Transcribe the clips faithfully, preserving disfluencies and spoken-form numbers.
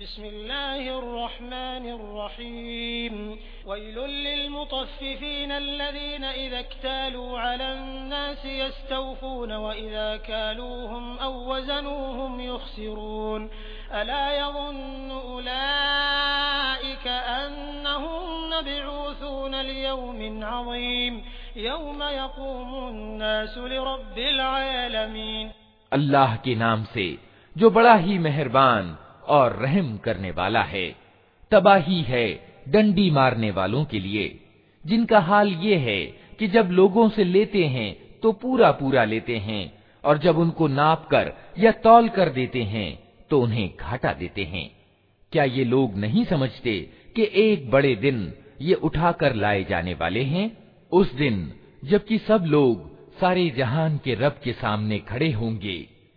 बिस्मिल्लाहिर्रहमानिर्रहीम वैलुल लिलमुतफ्फिफीन अल्लज़ीना इज़ा इक्तालू अलन्नासि यस्तawफून व इज़ा कालूहुम अव वज़नूहुम युख़सिरून अला यज़ुन्नु उलाइक अन्नहुम मबऊसून लियौमिन अज़ीम यौम यक़ूमुन्नासु लिरब्बिल आलमीन। अल्लाह के नाम से जो बड़ा ही मेहरबान और रहम करने वाला है। तबाही है डंडी मारने वालों के लिए, जिनका हाल ये है कि जब लोगों से लेते हैं तो पूरा पूरा लेते हैं, और जब उनको नाप कर या तौल कर देते हैं तो उन्हें घाटा देते हैं। क्या ये लोग नहीं समझते कि एक बड़े दिन ये उठाकर लाए जाने वाले हैं, उस दिन जबकि सब लोग सारे जहान के रब के सामने खड़े होंगे।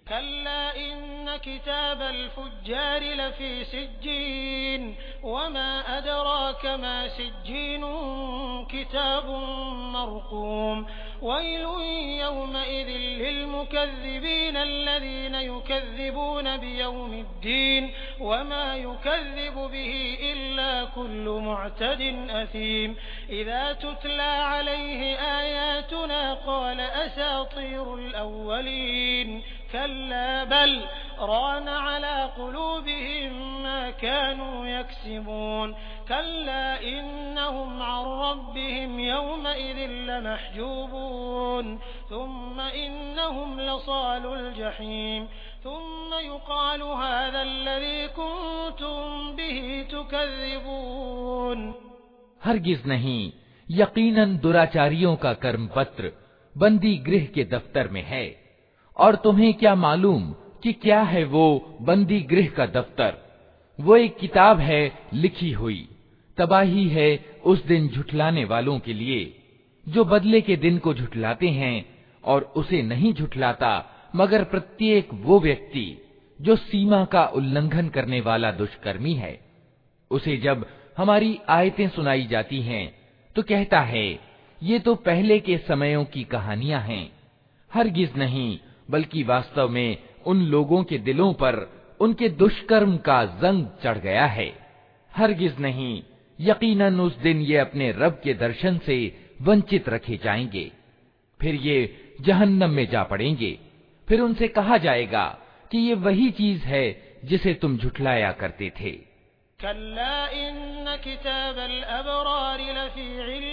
किताबल फुज्जार लफी सिज्जीन वमा अदराक मा सिज्जीन किताबुन मरकूम वैलुन यौमइज़िन लिलमुकज़्ज़िबीन अल्लज़ीना युकज़्ज़िबून बियौमिद्दीन वमा युकज़्ज़िबु बिही इल्ला कुल्लु मुअतदिन असीम इज़ा तुतला अलैहि आयातुना क़ाल असातीरुल अव्वलीन कल्ला बल रान अला क़ुलूबिहिम मा कानू यक्सिबून कल्ला इन्नहुम अन रब्बिहिम यौमइज़िन लमहजूबून थुम्मा इन्नहुम लसालुल जहीम थुम्मा युक़ालु हाज़ा अल्लज़ी कुन्तुम बिही तुकज़्ज़िबून। हरगिज़ नहीं, यकीनन दुराचारियों का कर्म पत्र बंदी गृह के दफ्तर में है, और तुम्हें क्या मालूम कि क्या है वो बंदी गृह का दफ्तर। वो एक किताब है लिखी हुई। तबाही है उस दिन झुठलाने वालों के लिए, जो बदले के दिन को झुठलाते हैं और उसे नहीं झुठलाता मगर प्रत्येक वो व्यक्ति जो सीमा का उल्लंघन करने वाला दुष्कर्मी है। उसे जब हमारी आयतें सुनाई जाती हैं तो कहता है, ये तो पहले के समयों की कहानियां हैं। हरगिज नहीं, बल्कि वास्तव में उन लोगों के दिलों पर उनके दुष्कर्म का जंग चढ़ गया है। हरगिज नहीं, यकीनन उस दिन ये अपने रब के दर्शन से वंचित रखे जाएंगे। फिर ये जहन्नम में जा पड़ेंगे। फिर उनसे कहा जाएगा कि ये वही चीज है जिसे तुम झुठलाया करते थे। कल्ला इन्न किताबल अबरार लफी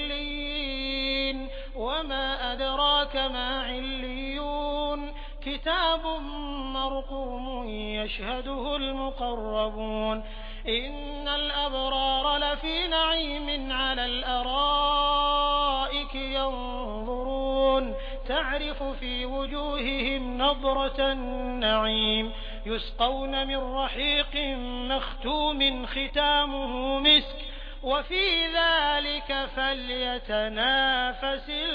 इल्लीन वमा अदराक मा इल्लीयून किताबुम मरकूमुन यशहदुहुल मुक़र्रबून इन्नल अबरार लफी नईमिन अलल अराइक यंज़ुरून तअरिफ़ु फी वजूहिहिम नज़रतन नईम युस्क़ौन मिन रहीक़िन मख़्तूमिन ख़ितामुहु मिस्क वफ़ी ज़ालिक फ़ल्यतनाफ़सिल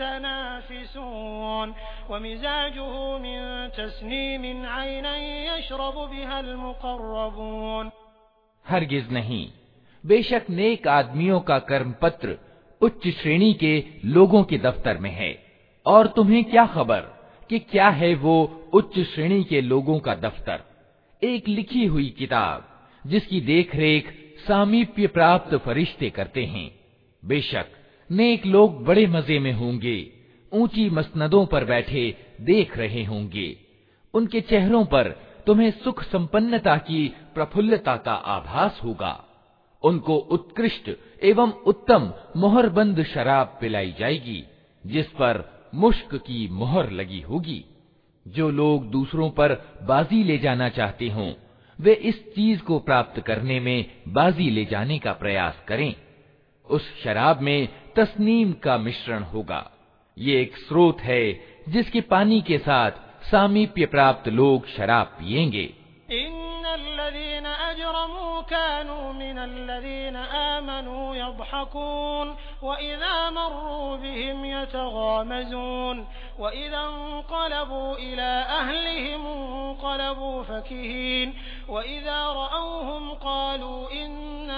मुतनाफ़िसून वमिज़ाजुहु मिन तस्नीमिन ऐनन यशरबु बिहल मुक़र्रबून। हरगिज़ नहीं, बेशक नेक आदमियों का कर्म पत्र उच्च श्रेणी के लोगों के दफ्तर में है, और तुम्हें क्या खबर कि क्या है वो उच्च श्रेणी के लोगों का दफ्तर। एक लिखी हुई किताब जिसकी देखरेख सामीप्य प्राप्त फरिश्ते करते हैं। बेशक नेक लोग बड़े मजे में होंगे, ऊंची मसनदों पर बैठे देख रहे होंगे। उनके चेहरों पर तुम्हें सुख संपन्नता की प्रफुल्लता का आभास होगा। उनको उत्कृष्ट एवं उत्तम मोहरबंद शराब पिलाई जाएगी, जिस पर मुश्क की मोहर लगी होगी। जो लोग दूसरों पर बाजी ले जाना चाहते हों, वे इस चीज को प्राप्त करने में बाजी ले जाने का प्रयास करें। उस शराब में तस्नीम का मिश्रण होगा। ये एक स्रोत है जिसके पानी के साथ सामीप्य प्राप्त लोग शराब पिएंगे। इन्नल्लज़ीना अजरमू कानू मिनल्लज़ीना आमनू यضحकून व इज़ा मर्रू बिहिम यतगामज़ून व इज़ा इंक़लबू इला अहलिहिम इंक़लबू फकीहीन व इज़ा रअवहुम क़ालू इन्न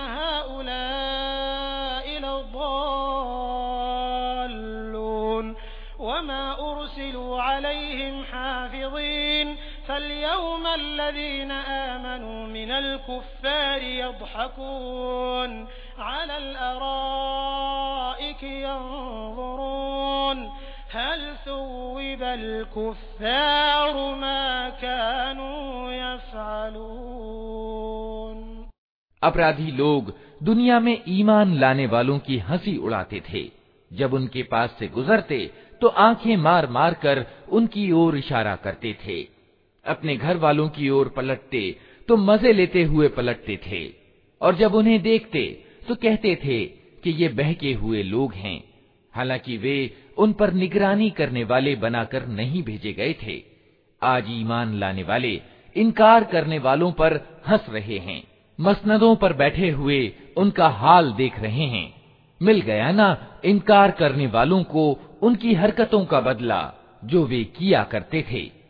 हाउलाइ लद्दाल्लून वमा उरसिलू अलैहिम हाफ़िज़ीन फल्यौम यौम अल्लज़ीन आमनू मिनल कुफ़्फ़ारि यضحकून अलल अराइकि यंज़ुरून हल सुव्विबल कुफ़्फ़ारु मा कानू यफ़अलून। अपराधी लोग दुनिया में ईमान लाने वालों की हंसी उड़ाते थे। जब उनके पास से गुजरते तो आंखें मार मार कर उनकी ओर इशारा करते थे। अपने घर वालों की ओर पलटते तो मजे लेते हुए पलटते थे, और जब उन्हें देखते तो कहते थे कि ये बहके हुए लोग हैं, हालांकि वे उन पर निगरानी करने वाले बनाकर नहीं भेजे गए थे। आज ईमान लाने वाले इनकार करने वालों पर हंस रहे हैं, मसनदों पर बैठे हुए उनका हाल देख रहे हैं। मिल गया ना इनकार करने वालों को उनकी हरकतों का बदला जो वे किया करते थे।